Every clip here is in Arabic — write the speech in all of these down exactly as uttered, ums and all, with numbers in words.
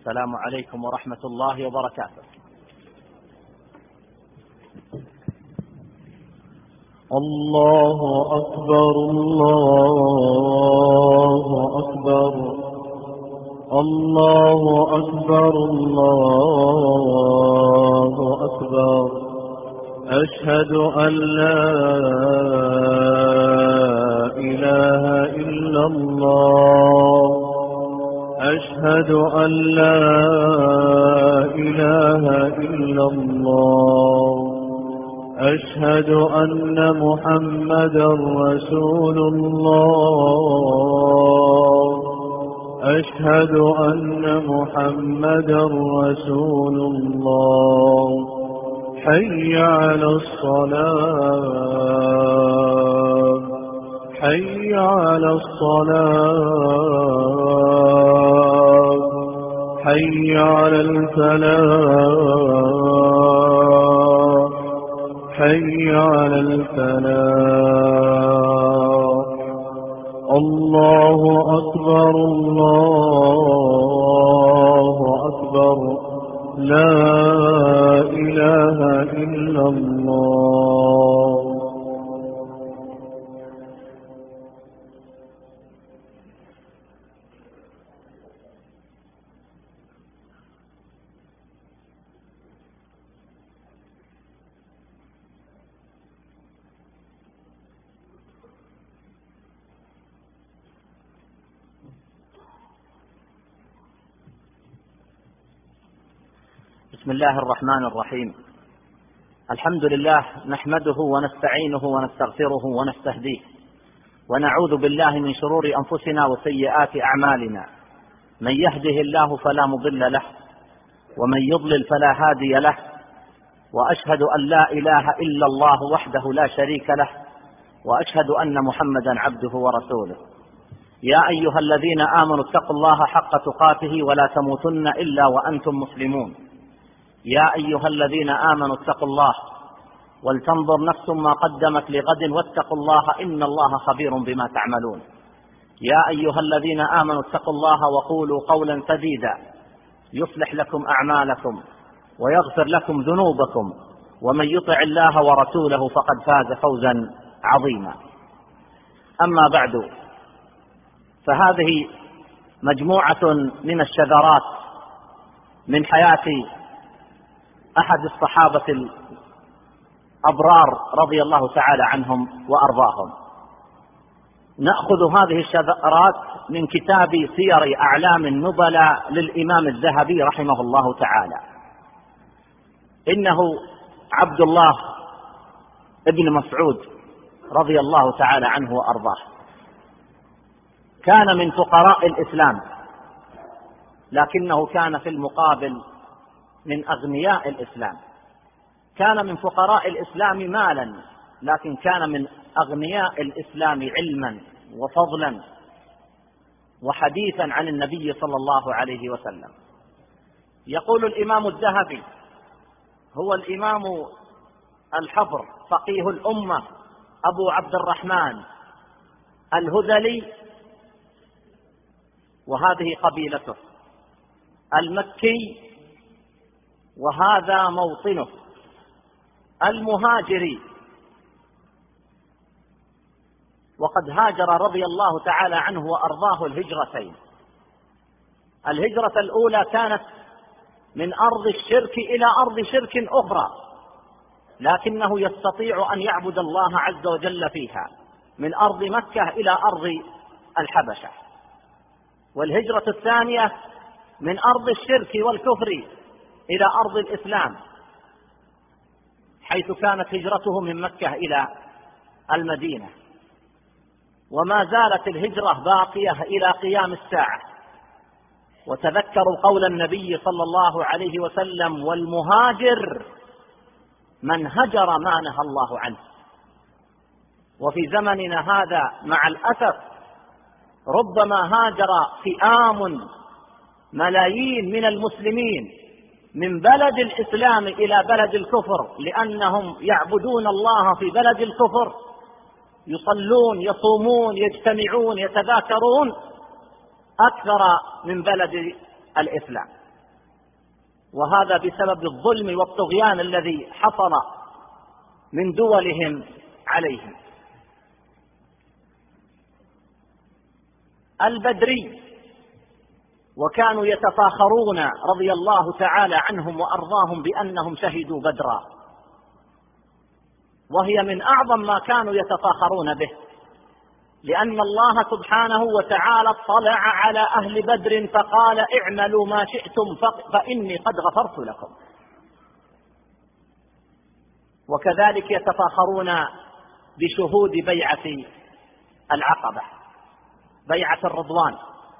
السلام عليكم ورحمة الله وبركاته. الله أكبر الله أكبر الله أكبر الله أكبر. أشهد أن لا إله إلا الله أشهد أن لا إله إلا الله أشهد أن محمدا رسول الله أشهد أن محمدا رسول الله. حي على الصلاة حي على الصلاة حي على الفلاح حي على الفلاح. الله أكبر الله أكبر لا إله إلا الله. بسم الله الرحمن الرحيم. الحمد لله نحمده ونستعينه ونستغفره ونستهديه، ونعوذ بالله من شرور أنفسنا وسيئات أعمالنا. من يهده الله فلا مضل له، ومن يضلل فلا هادي له، وأشهد أن لا إله إلا الله وحده لا شريك له، وأشهد أن محمدا عبده ورسوله. يا أيها الذين آمنوا اتقوا الله حق تقاته ولا تموتن إلا وأنتم مسلمون. يا أيها الذين آمنوا اتقوا الله ولتنظر نفس ما قدمت لغد واتقوا الله إن الله خبير بما تعملون. يا أيها الذين آمنوا اتقوا الله وقولوا قولا سديدا يصلح لكم أعمالكم ويغفر لكم ذنوبكم، ومن يطع الله ورسوله فقد فاز فوزا عظيما. أما بعد، فهذه مجموعة من الشذرات من حياة أحد الصحابة الأبرار رضي الله تعالى عنهم وأرضاهم. نأخذ هذه الشذرات من كتاب سير أعلام النبلاء للإمام الذهبي رحمه الله تعالى. إنه عبد الله ابن مسعود رضي الله تعالى عنه وأرضاه كان من فقراء الإسلام، لكنه كان في المقابل من أغنياء الإسلام. كان من فقراء الإسلام مالا، لكن كان من أغنياء الإسلام علما وفضلا وحديثا عن النبي صلى الله عليه وسلم. يقول الإمام الذهبي: هو الإمام الحبر فقيه الأمة أبو عبد الرحمن الهذلي، وهذه قبيلته، المكي وهذا موطنه، المهاجري. وقد هاجر رضي الله تعالى عنه وأرضاه الهجرتين. الهجرة الأولى كانت من أرض الشرك إلى أرض شرك أخرى، لكنه يستطيع أن يعبد الله عز وجل فيها، من أرض مكة إلى أرض الحبشة. والهجرة الثانية من أرض الشرك والكفر إلى أرض الإسلام، حيث كانت هجرته من مكة إلى المدينة. وما زالت الهجرة باقية إلى قيام الساعة. وتذكروا قول النبي صلى الله عليه وسلم: والمهاجر من هجر ما نهى الله عنه. وفي زمننا هذا مع الأسف ربما هاجر فئام ملايين من المسلمين من بلد الإسلام إلى بلد الكفر، لأنهم يعبدون الله في بلد الكفر، يصلون يصومون يجتمعون يتذاكرون أكثر من بلد الإسلام. وهذا بسبب الظلم والطغيان الذي حصل من دولهم عليهم. البدري وكانوا يتفاخرون رضي الله تعالى عنهم وأرضاهم بأنهم شهدوا بدرا، وهي من أعظم ما كانوا يتفاخرون به، لأن الله سبحانه وتعالى اطلع على أهل بدر فقال اعملوا ما شئتم فإني قد غفرت لكم. وكذلك يتفاخرون بشهود بيعة العقبة، بيعة الرضوان،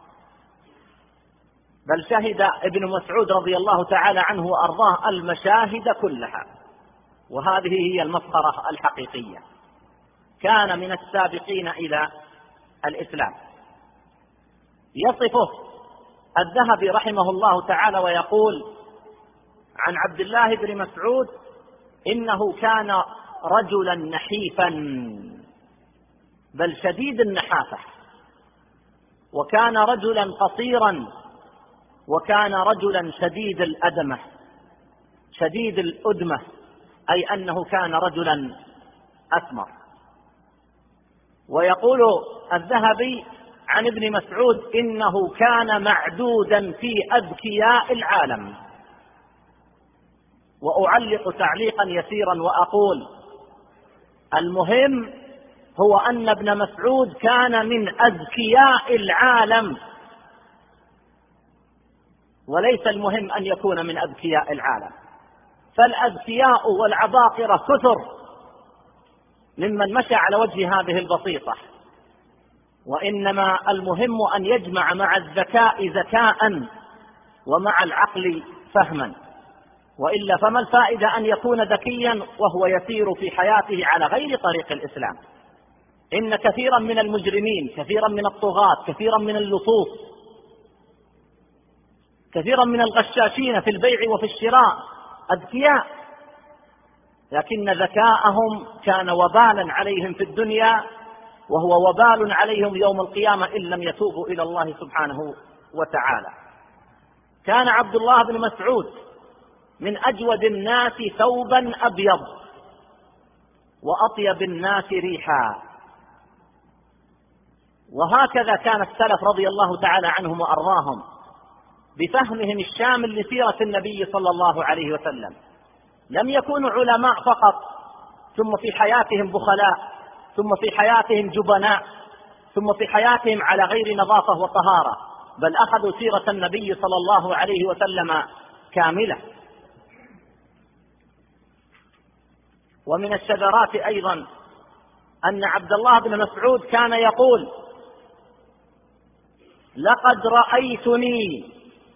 بل شهد ابن مسعود رضي الله تعالى عنه وأرضاه المشاهد كلها، وهذه هي المسخرة الحقيقية. كان من السابقين إلى الإسلام. يصفه الذهبي رحمه الله تعالى ويقول عن عبد الله بن مسعود إنه كان رجلا نحيفا بل شديد النحافة، وكان رجلا قصيرا، وكان رجلا شديد الأدمة شديد الأدمة، أي أنه كان رجلا أسمر. ويقول الذهبي عن ابن مسعود إنه كان معدودا في أذكياء العالم. وأعلق تعليقا يسيرا وأقول المهم هو أن ابن مسعود كان من أذكياء العالم، وليس المهم أن يكون من أذكياء العالم، فالأذكياء والعباقرة كثر ممن مشى على وجه هذه البسيطة، وإنما المهم أن يجمع مع الذكاء ذكاء ومع العقل فهما، وإلا فما الفائدة أن يكون ذكيا وهو يسير في حياته على غير طريق الإسلام. إن كثيرا من المجرمين، كثيرا من الطغاة، كثيرا من اللصوص، كثيرا من الغشاشين في البيع وفي الشراء أذكياء، لكن ذكاءهم كان وبالا عليهم في الدنيا، وهو وبال عليهم يوم القيامة إن لم يتوبوا إلى الله سبحانه وتعالى. كان عبد الله بن مسعود من أجود الناس ثوبا أبيض وأطيب الناس ريحا. وهكذا كان السلف رضي الله تعالى عنهم وأرضاهم بفهمهم الشامل لسيرة النبي صلى الله عليه وسلم. لم يكونوا علماء فقط ثم في حياتهم بخلاء، ثم في حياتهم جبناء، ثم في حياتهم على غير نظافة وطهارة، بل أخذوا سيرة النبي صلى الله عليه وسلم كاملة. ومن الشذرات أيضا أن عبد الله بن مسعود كان يقول لقد رأيتني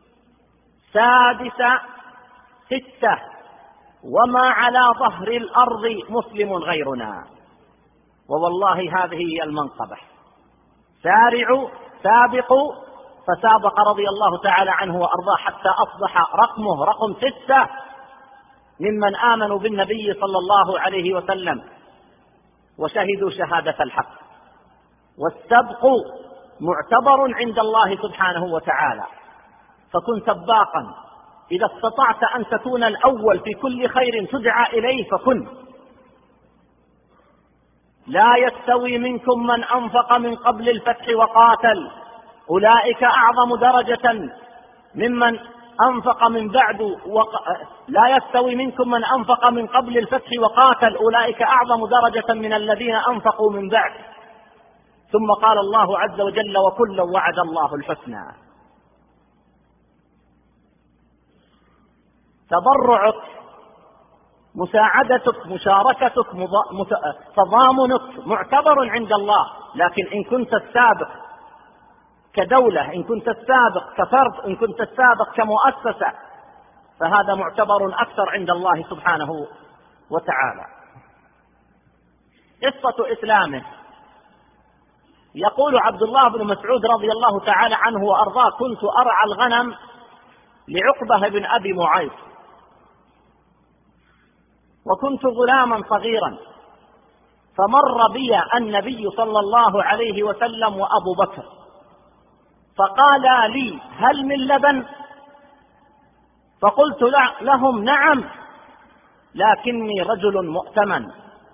سادس ستة وما على ظهر الأرض مسلم غيرنا. ووالله هذه هي المنقبة. سارعوا سابقوا، فسابق رضي الله تعالى عنه وأرضاه حتى أصبح رقمه رقم ستة ممن آمنوا بالنبي صلى الله عليه وسلم وشهدوا شهادة الحق. والسبق معتبر عند الله سبحانه وتعالى، فكن سباقا. إذا استطعت أن تكون الأول في كل خير تدعى إليه فكن. لا يستوي منكم من أنفق من قبل الفتح وقاتل أولئك أعظم درجة ممن أنفق من بعد وق... لا يستوي منكم من أنفق من قبل الفتح وقاتل أولئك أعظم درجة من الذين أنفقوا من بعد. ثم قال الله عز وجل وكلا وعد الله الحسنى. تضرعك، مساعدتك، مشاركتك، تضامنك معتبر عند الله، لكن إن كنت السابق كدولة، إن كنت السابق كفرد، إن كنت السابق كمؤسسة، فهذا معتبر أكثر عند الله سبحانه وتعالى. قصة إسلامه، يقول عبد الله بن مسعود رضي الله تعالى عنه وأرضاه كنت أرعى الغنم لعقبة بن أبي معيط، وكنت غلاما صغيرا، فمر بي النبي صلى الله عليه وسلم وأبو بكر، فقال لي هل من لبن؟ فقلت لهم نعم لكني رجل مؤتمن.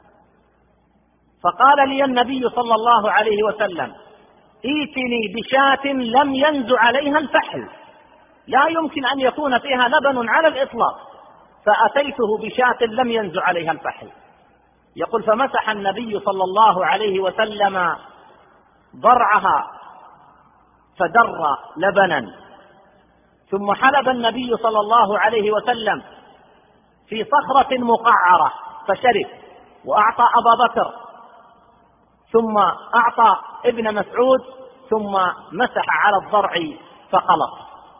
فقال لي النبي صلى الله عليه وسلم ائتني بشاة لم ينز عليها الفحل، لا يمكن أن يكون فيها لبن على الإطلاق، فأتيته بشاة لم ينز عليها الفحل. يقول فمسح النبي صلى الله عليه وسلم ضرعها فدر لبنا، ثم حلب النبي صلى الله عليه وسلم في صخرة مقعرة فشرب، وأعطى أبا بكر، ثم أعطى ابن مسعود، ثم مسح على الضرع فخلص.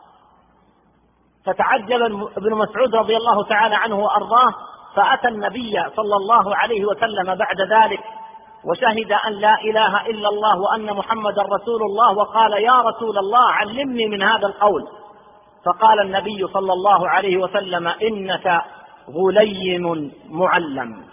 فتعجب ابن مسعود رضي الله تعالى عنه وأرضاه، فأتى النبي صلى الله عليه وسلم بعد ذلك وشهد أن لا إله إلا الله وأن محمدا رسول الله، وقال يا رسول الله علمني من هذا القول. فقال النبي صلى الله عليه وسلم إنك غليم معلم.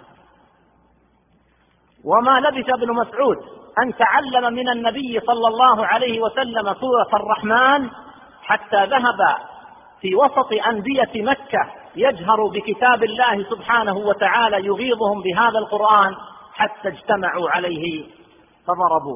وما لبث ابن مسعود أن تعلم من النبي صلى الله عليه وسلم سورة الرحمن حتى ذهب في وسط أندية مكة يجهر بكتاب الله سبحانه وتعالى يغيظهم بهذا القرآن حتى اجتمعوا عليه فضربوه.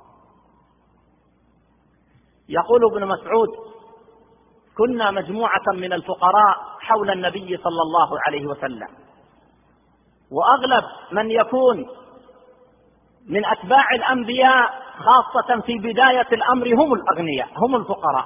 يقول ابن مسعود كنا مجموعة من الفقراء حول النبي صلى الله عليه وسلم، وأغلب من يكون من أتباع الأنبياء خاصة في بداية الأمر هم الأغنياء، هم الفقراء.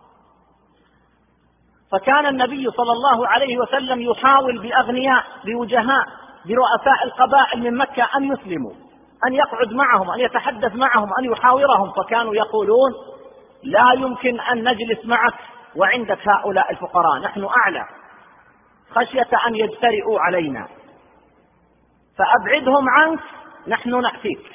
فكان النبي صلى الله عليه وسلم يحاول بأغنياء بوجهاء برؤساء القبائل من مكة أن يسلموا، أن يقعد معهم، أن يتحدث معهم، أن يحاورهم. فكانوا يقولون لا يمكن أن نجلس معك وعندك هؤلاء الفقراء، نحن أعلى، خشية أن يجترئوا علينا، فأبعدهم عنك نحن نأتيك.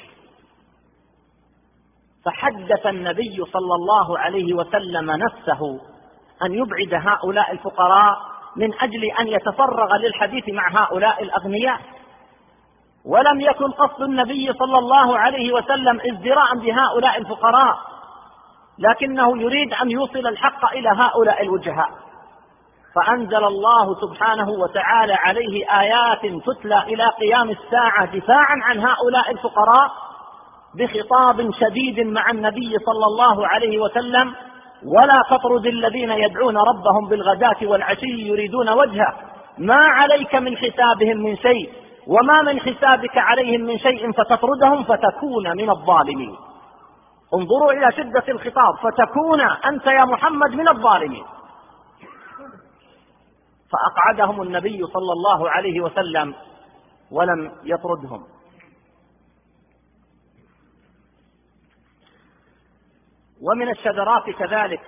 فحدث النبي صلى الله عليه وسلم نفسه أن يبعد هؤلاء الفقراء من أجل أن يتفرغ للحديث مع هؤلاء الأغنياء. ولم يكن قصد النبي صلى الله عليه وسلم ازدراء بهؤلاء الفقراء، لكنه يريد أن يوصل الحق إلى هؤلاء الوجهاء. فأنزل الله سبحانه وتعالى عليه آيات تتلى إلى قيام الساعة دفاعا عن هؤلاء الفقراء بخطاب شديد مع النبي صلى الله عليه وسلم: ولا تطرد الذين يدعون ربهم بالغداة والعشي يريدون وجهه ما عليك من حسابهم من شيء وما من حسابك عليهم من شيء فتطردهم فتكون من الظالمين. انظروا إلى شدة الخطاب، فتكون أنت يا محمد من الظالمين. فأقعدهم النبي صلى الله عليه وسلم ولم يطردهم. ومن الشذرات كذلك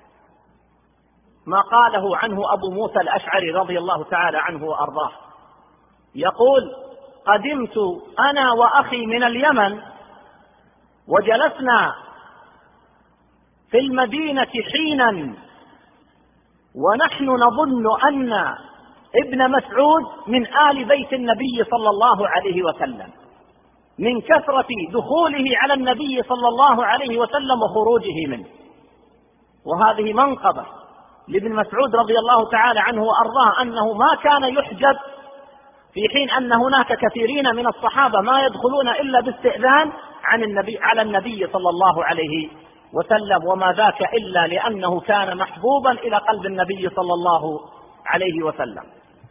ما قاله عنه أبو موسى الأشعري رضي الله تعالى عنه وأرضاه، يقول: قدمت أنا وأخي من اليمن وجلسنا في المدينة حينا ونحن نظن أن ابن مسعود من آل بيت النبي صلى الله عليه وسلم، من كثرة دخوله على النبي صلى الله عليه وسلم وخروجه منه. وهذه منقبة لابن مسعود رضي الله تعالى عنه وأرضاه، أنه ما كان يحجب في حين أن هناك كثيرين من الصحابة ما يدخلون إلا باستئذان عن النبي على النبي صلى الله عليه وسلم، وما ذاك إلا لأنه كان محبوبا إلى قلب النبي صلى الله عليه وسلم.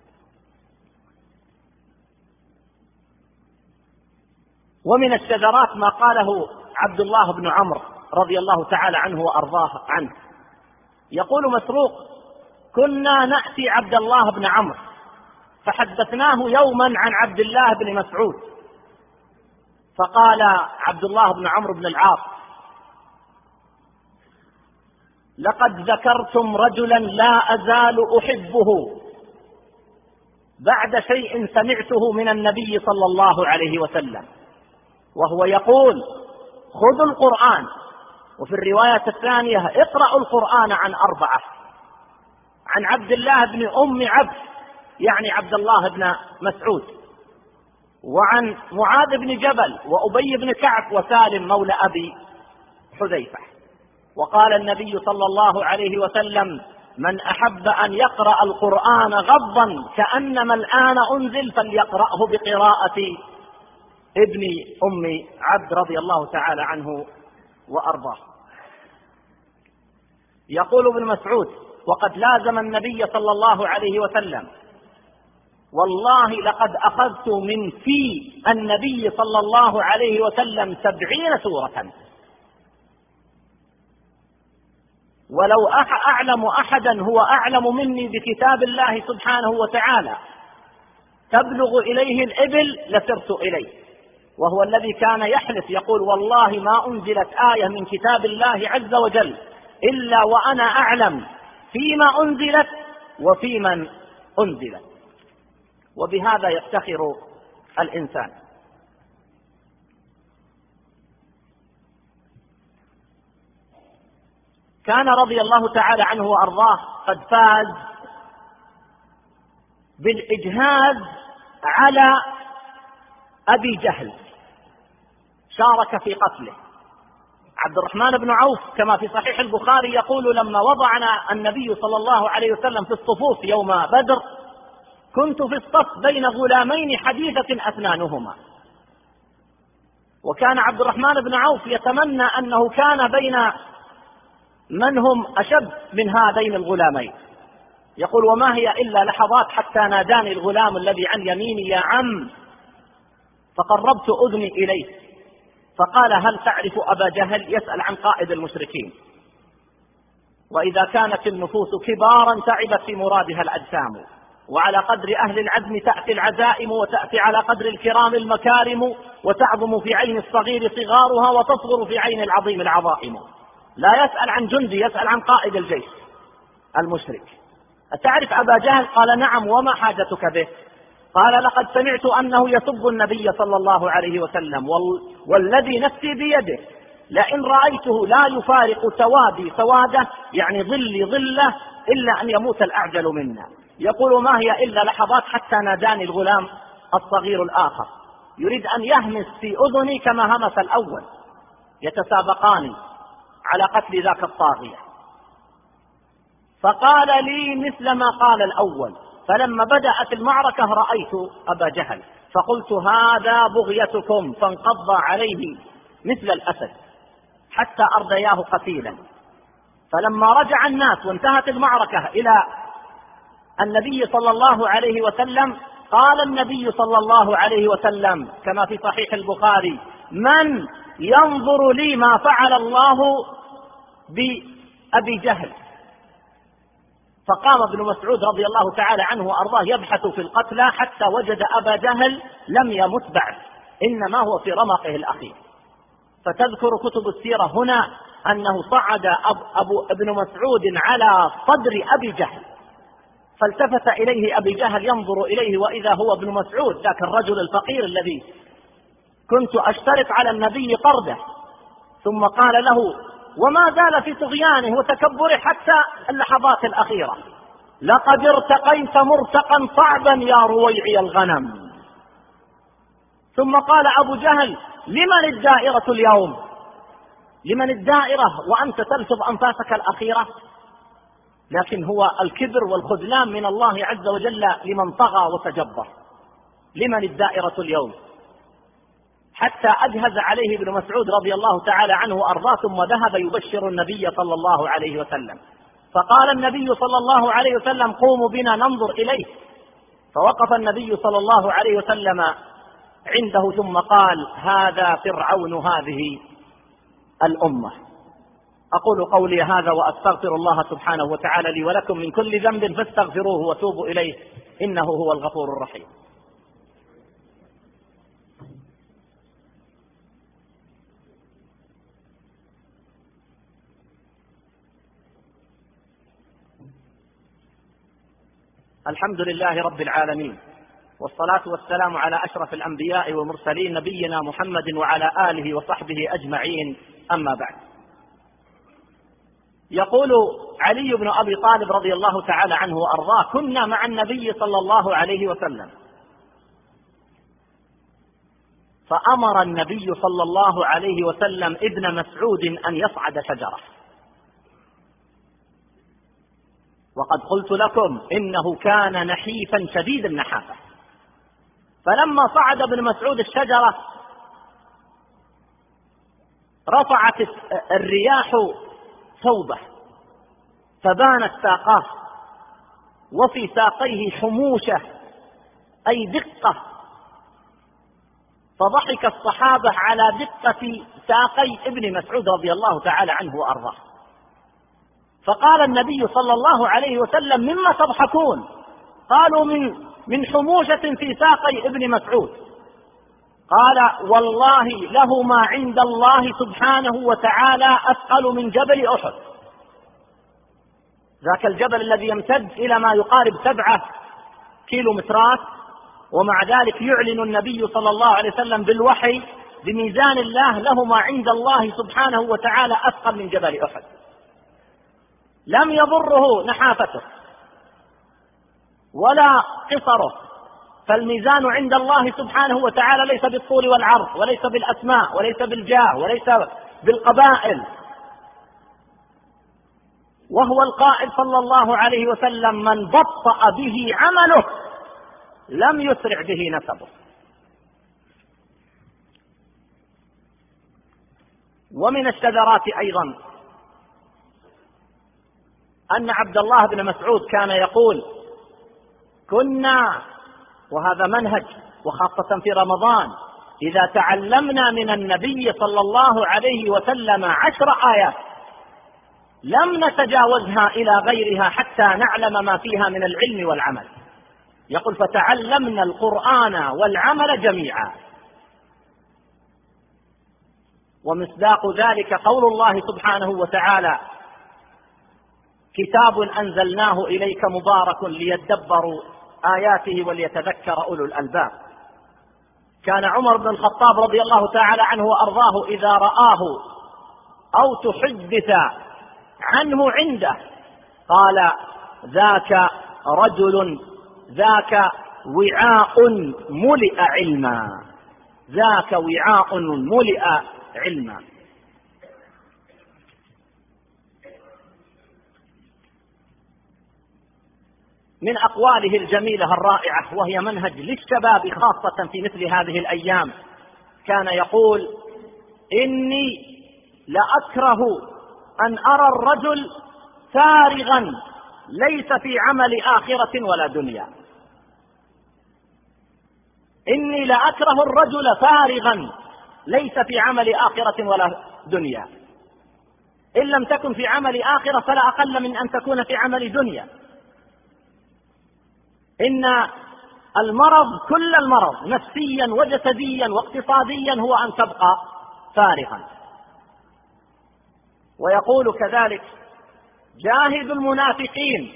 ومن الشذرات ما قاله عبد الله بن عمرو رضي الله تعالى عنه وأرضاه عنه، يقول مسروق: كنا نأتي عبد الله بن عمرو فحدثناه يوما عن عبد الله بن مسعود، فقال عبد الله بن عمرو بن العاص: لقد ذكرتم رجلا لا أزال أحبه بعد شيء سمعته من النبي صلى الله عليه وسلم، وهو يقول: خذوا القرآن، وفي الرواية الثانية: اقرأوا القرآن عن أربعة، عن عبد الله بن أم عبد يعني عبد الله بن مسعود، وعن معاذ بن جبل وأبي بن كعب وسالم مولى أبي حذيفة. وقال النبي صلى الله عليه وسلم: من أحب أن يقرأ القرآن غضا كأنما الآن أنزل فليقرأه بقراءة ابن أم عبد رضي الله تعالى عنه وأرضاه. يقول ابن مسعود: وقد لازم النبي صلى الله عليه وسلم: والله لقد أخذت من في النبي صلى الله عليه وسلم سبعين سورة، ولو أعلم أحدا هو أعلم مني بكتاب الله سبحانه وتعالى تبلغ إليه الإبل لسرت إليه. وهو الذي كان يحلف يقول: والله ما أنزلت آية من كتاب الله عز وجل إلا وأنا أعلم فيما أنزلت وفي من أنزلت. وبهذا يفتخر الإنسان. كان رضي الله تعالى عنه وأرضاه قد فاز بالإجهاز على أبي جهل، شارك في قتله. عبد الرحمن بن عوف كما في صحيح البخاري يقول: لما وضعنا النبي صلى الله عليه وسلم في الصفوف يوم بدر كنت في الصف بين غلامين حديثة أسنانهما. وكان عبد الرحمن بن عوف يتمنى أنه كان بين من هم أشد من هذين الغلامين. يقول: وما هي إلا لحظات حتى ناداني الغلام الذي عن يميني: يا عم. فقربت أذني إليه فقال: هل تعرف أبا جهل؟ يسأل عن قائد المشركين. وإذا كانت النفوس كبارا تعبت في مرادها الأجسام، وعلى قدر أهل العزم تأتي العزائم، وتأتي على قدر الكرام المكارم، وتعظم في عين الصغير صغارها وتصغر في عين العظيم العظائم. لا يسأل عن جندي، يسأل عن قائد الجيش المشرك. أتعرف أبا جهل؟ قال: نعم. وما حاجتك به؟ قال: لقد سمعت أنه يسب النبي صلى الله عليه وسلم، والذي نفسي بيده لئن رأيته لا يفارق سوادي سواده، يعني ظلي ظله، إلا أن يموت الأعجل منا. يقول: ما هي إلا لحظات حتى ناداني الغلام الصغير الآخر يريد أن يهمس في أذني كما همس الأول، يتسابقان على قتل ذاك الطاغية. فقال لي مثل ما قال الأول. فلما بدأت المعركة رأيت أبا جهل فقلت: هذا بغيتكم، فانقض عليه مثل الأسد حتى أردياه قتيلا. فلما رجع الناس وانتهت المعركة إلى النبي صلى الله عليه وسلم قال النبي صلى الله عليه وسلم كما في صحيح البخاري: من ينظر لي ما فعل الله بأبي جهل؟ فقام ابن مسعود رضي الله تعالى عنه وأرضاه يبحث في القتلى حتى وجد أبا جهل لم يمت بعد، إنما هو في رمقه الأخير. فتذكر كتب السيرة هنا أنه صعد أبو ابن مسعود على صدر أبي جهل، فالتفت إليه أبي جهل ينظر إليه وإذا هو ابن مسعود ذاك الرجل الفقير الذي كنت أشترط على النبي طرده. ثم قال له وما زال في طغيانه وتكبره حتى اللحظات الأخيرة: لقد ارتقيت مرتقا صعبا يا رويعي الغنم. ثم قال أبو جهل: لمن الدائرة اليوم؟ لمن الدائرة وأنت تلفظ أنفاسك الأخيرة؟ لكن هو الكبر والخذلان من الله عز وجل لمن طغى وتجبر. لمن الدائرة اليوم؟ حتى أجهز عليه ابن مسعود رضي الله تعالى عنه وأرضاه، ثم ذهب يبشر النبي صلى الله عليه وسلم. فقال النبي صلى الله عليه وسلم: قوموا بنا ننظر إليه. فوقف النبي صلى الله عليه وسلم عنده ثم قال: هذا فرعون هذه الأمة. أقول قولي هذا وأستغفر الله سبحانه وتعالى لي ولكم من كل ذنب فاستغفروه وتوبوا إليه إنه هو الغفور الرحيم. الحمد لله رب العالمين، والصلاة والسلام على أشرف الأنبياء والمرسلين نبينا محمد وعلى آله وصحبه أجمعين، أما بعد. يقول علي بن أبي طالب رضي الله تعالى عنه وأرضاه: كنا مع النبي صلى الله عليه وسلم فأمر النبي صلى الله عليه وسلم ابن مسعود أن يصعد شجرة، وقد قلت لكم إنه كان نحيفا شديد النحافة. فلما صعد ابن مسعود الشجرة رفعت الرياح ثوبه فبانت ساقاه، وفي ساقيه حموشة أي دقة، فضحك الصحابة على دقة ساقي ابن مسعود رضي الله تعالى عنه وأرضاه. فقال النبي صلى الله عليه وسلم: مما تضحكون؟ قالوا: من من حموشة في ساقي ابن مسعود. قال: والله له ما عند الله سبحانه وتعالى أثقل من جبل أحد، ذاك الجبل الذي يمتد إلى ما يقارب سبعة كيلومترات، ومع ذلك يعلن النبي صلى الله عليه وسلم بالوحي بميزان الله له ما عند الله سبحانه وتعالى أثقل من جبل أحد. لم يضره نحافته ولا قصره، فالميزان عند الله سبحانه وتعالى ليس بالطول والعرض، وليس بالأسماء، وليس بالجاه، وليس بالقبائل. وهو القائل صلى الله عليه وسلم: من بطأ به عمله لم يسرع به نسبه. ومن الشذرات أيضا أن عبد الله بن مسعود كان يقول: كنا، وهذا منهج وخاصة في رمضان، إذا تعلمنا من النبي صلى الله عليه وسلم عشر آيات لم نتجاوزها إلى غيرها حتى نعلم ما فيها من العلم والعمل. يقول: فتعلمنا القرآن والعمل جميعا. ومصداق ذلك قول الله سبحانه وتعالى: كتاب أنزلناه إليك مبارك ليدبروا آياته وليتذكر أولو الألباب. كان عمر بن الخطاب رضي الله تعالى عنه وأرضاه إذا رآه أو تحدث عنه عنده قال: ذاك رجل ذاك وعاء ملئ علما، ذاك وعاء ملئ علما. من أقواله الجميلة الرائعة، وهي منهج للشباب خاصة في مثل هذه الأيام، كان يقول: إني لأكره أن أرى الرجل فارغا ليس في عمل آخرة ولا دنيا. إني لأكره الرجل فارغا ليس في عمل آخرة ولا دنيا. إن لم تكن في عمل آخرة فلا أقل من أن تكون في عمل دنيا. إن المرض، كل المرض نفسيا وجسديا واقتصاديا، هو أن تبقى فارغا. ويقول كذلك: جاهد المنافقين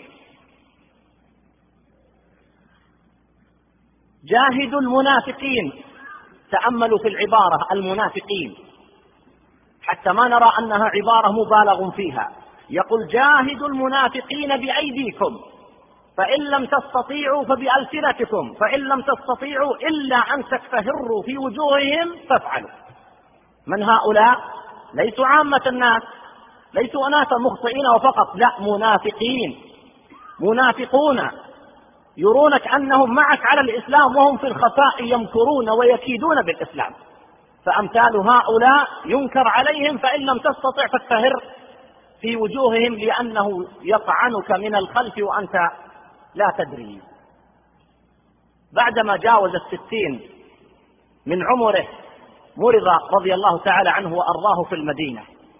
جاهد المنافقين تأملوا في العبارة المنافقين حتى ما نرى أنها عبارة مبالغ فيها. يقول: جاهد المنافقين بأيديكم، فإن لم تستطيعوا فبألسنتكم، فإن لم تستطيعوا إلا أن تكفهروا في وجوههم فافعلوا. من هؤلاء؟ ليسوا عامة الناس، ليسوا أناسا مخطئين وفقط، لا، منافقين، منافقون يرونك أنهم معك على الإسلام وهم في الخفاء يمكرون ويكيدون بالإسلام. فأمثال هؤلاء ينكر عليهم، فإن لم تستطع فاكفهر في وجوههم لأنه يطعنك من الخلف وأنت لا تدري. بعدما جاوز الستين من عمره مرض رضي الله تعالى عنه وأرضاه في المدينة،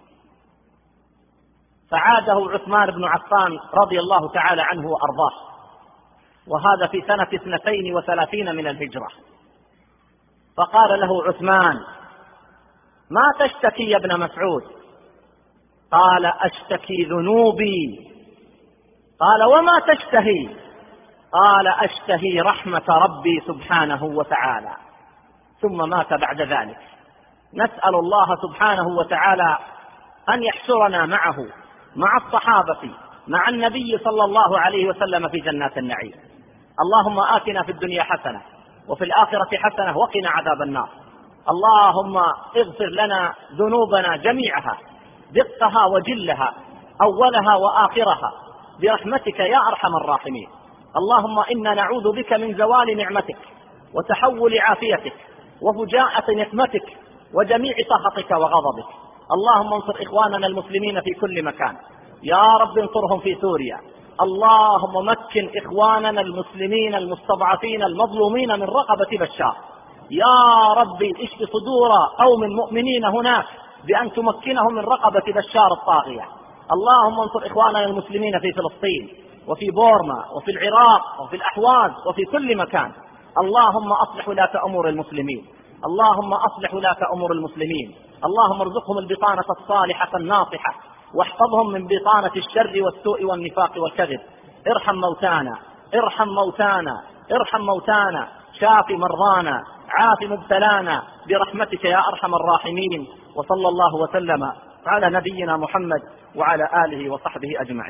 فعاده عثمان بن عفان رضي الله تعالى عنه وأرضاه، وهذا في سنة اثنتين وثلاثين من الهجرة. فقال له عثمان: ما تشتكي يا ابن مسعود؟ قال: أشتكي ذنوبي. قال: وما تشتهي؟ قال: أشتهي رحمة ربي سبحانه وتعالى. ثم مات بعد ذلك. نسأل الله سبحانه وتعالى أن يحشرنا معه مع الصحابة مع النبي صلى الله عليه وسلم في جنات النعيم. اللهم آتنا في الدنيا حسنة وفي الآخرة حسنة وقنا عذاب النار. اللهم اغفر لنا ذنوبنا جميعها، دقها وجلها، أولها وآخرها، برحمتك يا أرحم الراحمين. اللهم إنا نعوذ بك من زوال نعمتك وتحول عافيتك وفجاءة نقمتك وجميع سخطك وغضبك. اللهم انصر إخواننا المسلمين في كل مكان، يا رب انصرهم في سوريا. اللهم مكن إخواننا المسلمين المستضعفين المظلومين من رقبة بشار، يا رب اشف صدور قوم مؤمنين هناك بأن تمكنهم من رقبة بشار الطاغية. اللهم انصر إخواننا المسلمين في فلسطين وفي بورما وفي العراق وفي الأحواز وفي كل مكان. اللهم أصلح ولاة أمور المسلمين، اللهم أصلح ولاة أمور المسلمين. اللهم ارزقهم البطانة الصالحة الناصحة، واحفظهم من بطانة الشر والسوء والنفاق والكذب. ارحم موتانا، ارحم موتانا، ارحم موتانا، شاف مرضانا، عاف مبتلانا برحمتك يا أرحم الراحمين. وصلى الله وسلم على نبينا محمد وعلى آله وصحبه أجمعين.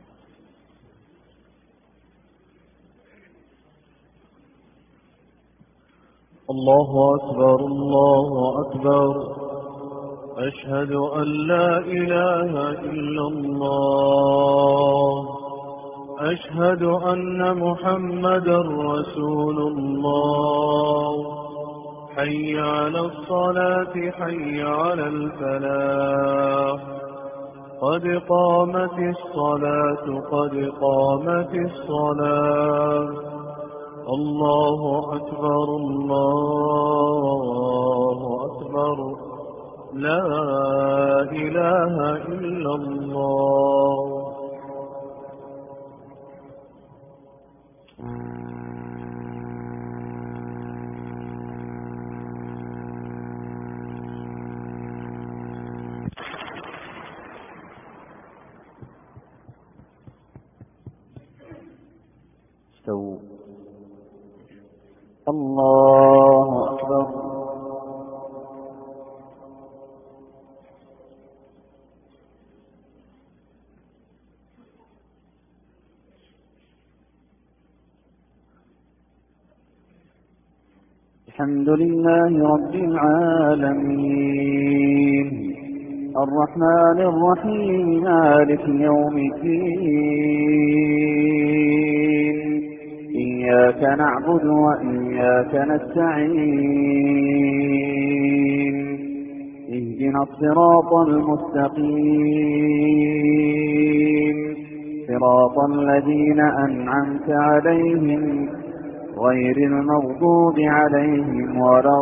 الله أكبر الله أكبر، أشهد أن لا إله إلا الله، أشهد أن محمدا رسول الله. حي على الصلاة حي على الفلاح، قد قامت الصلاة قد قامت الصلاة. الله أكبر الله أكبر، لا إله إلا الله. استووا. الله أكبر. الحمد لله رب العالمين، الرحمن الرحيم، مالك يوم الدين. إياك نعبد وإياك نستعين، اهدنا الصراط المستقيم، صراط الذين أنعمت عليهم غير المغضوب عليهم ولا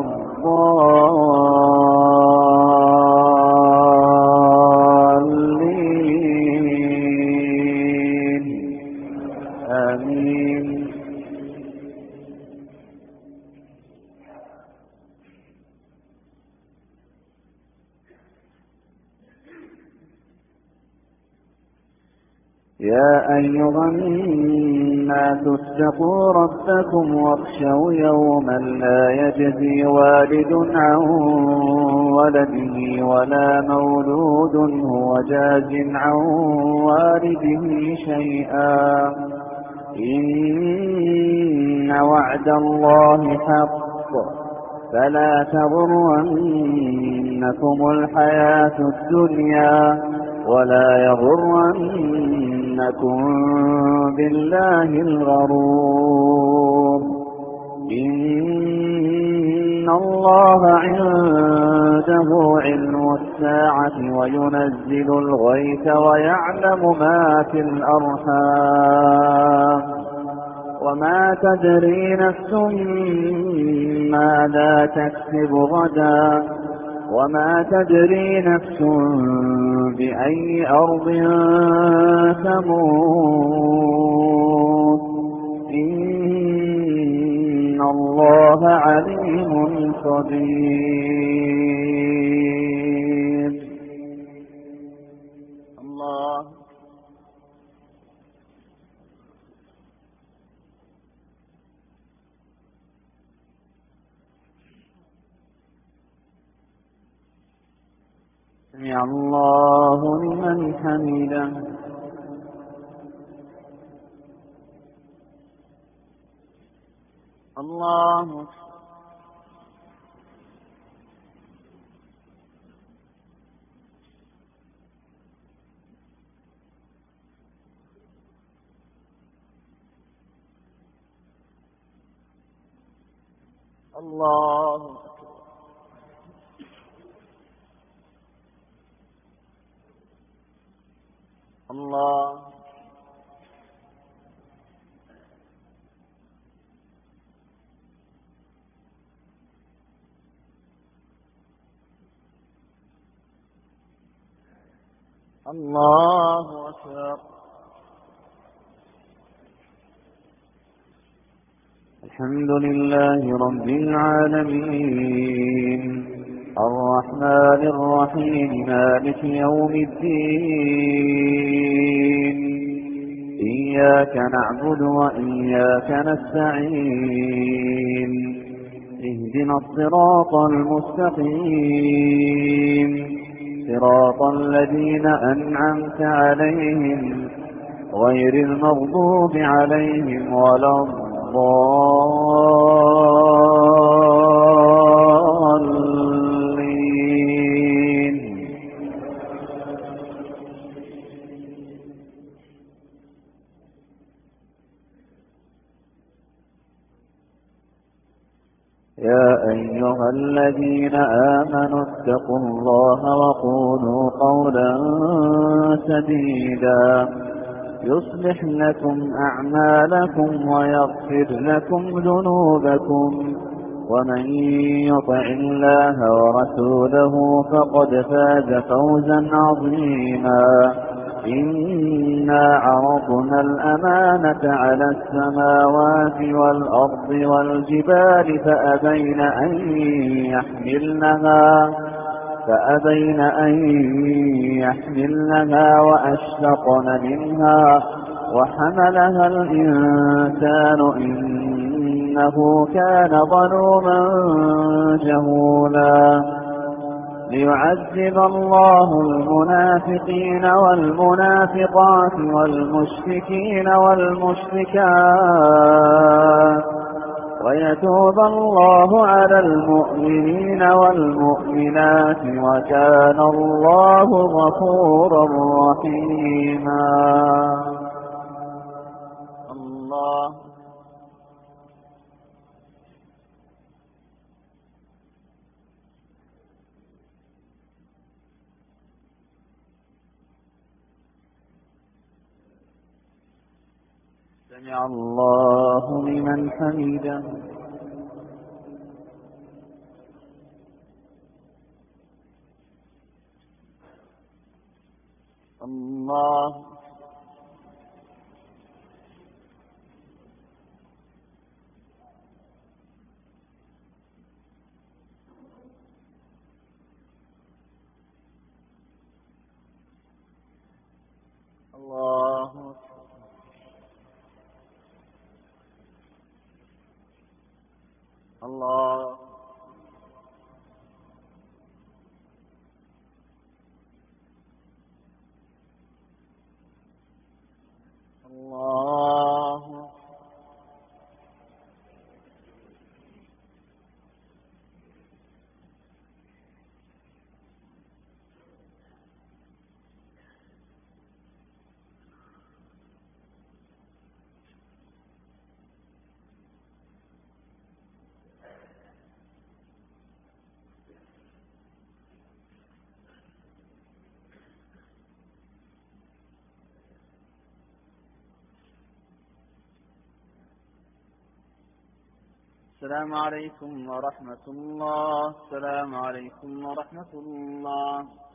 الضالين. آمين. يا أيها الناس اتقوا ربكم واخشوا يوما لا يجزي والد عن ولده ولا مولود هو جاز عن والده شيئا. إن وعد الله حق، فلا تغرنكم الحياة الدنيا ولا يغرنكم بالله الغرور. إن الله عنده علم الساعة وينزل الغيث ويعلم ما في الأرحام، وما تدري نفس ماذا تكسب غدا، وما تدري نفس بأي أرض تموت. إن الله عليم خبير. الله. سمع الله لمن حمده. الله. الله أكبر. الله الله أكبر. الحمد لله رب العالمين الرحمن الرحيم مالك يوم الدين إياك نعبد وإياك نستعين اهدنا الصراط المستقيم صراط الذين أنعمت عليهم غير المغضوب عليهم ولا الضالين. يا أيها الذين آمنوا اتقوا الله وقولوا قولا سديدا يصلح لكم أعمالكم ويغفر لكم ذنوبكم ومن يطع الله ورسوله فقد فاز فوزا عظيما. إنا عرضنا الأمانة على السماوات والأرض والجبال فأبين أن يحملنها فأبين أن يحملنها وأشفقن منها وحملها الإنسان إنه كان ظلوما جهولا. ليعذب الله المنافقين والمنافقات والمشركين والمشركات ويتوب الله على المؤمنين والمؤمنات وكان الله غفورا رحيما. الله سمع الله لمن حمده. الله الله الله الله السلام عليكم ورحمة الله. السلام عليكم ورحمة الله.